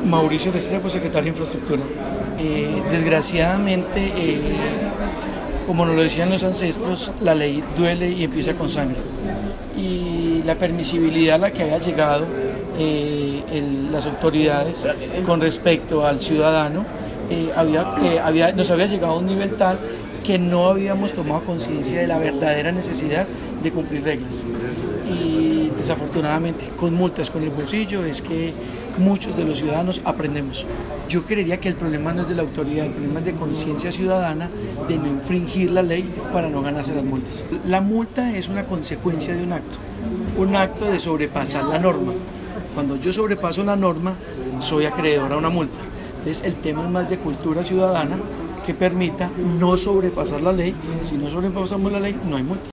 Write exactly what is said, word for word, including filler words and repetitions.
Mauricio Restrepo, secretario de Infraestructura. Eh, desgraciadamente, eh, como nos lo decían los ancestros, la ley duele y empieza con sangre. Y la permisibilidad a la que había llegado eh, el, las autoridades con respecto al ciudadano eh, había, eh, había, nos había llegado a un nivel tal que no habíamos tomado conciencia de la verdadera necesidad de cumplir reglas. Y desafortunadamente, con multas con el bolsillo, es que muchos de los ciudadanos aprendemos. Yo creería que el problema no es de la autoridad, el problema es de conciencia ciudadana, de no infringir la ley para no ganarse las multas. La multa es una consecuencia de un acto, un acto de sobrepasar la norma. Cuando yo sobrepaso la norma, soy acreedor a una multa. Entonces, el tema es más de cultura ciudadana que permita no sobrepasar la ley. Si no sobrepasamos la ley, no hay multa.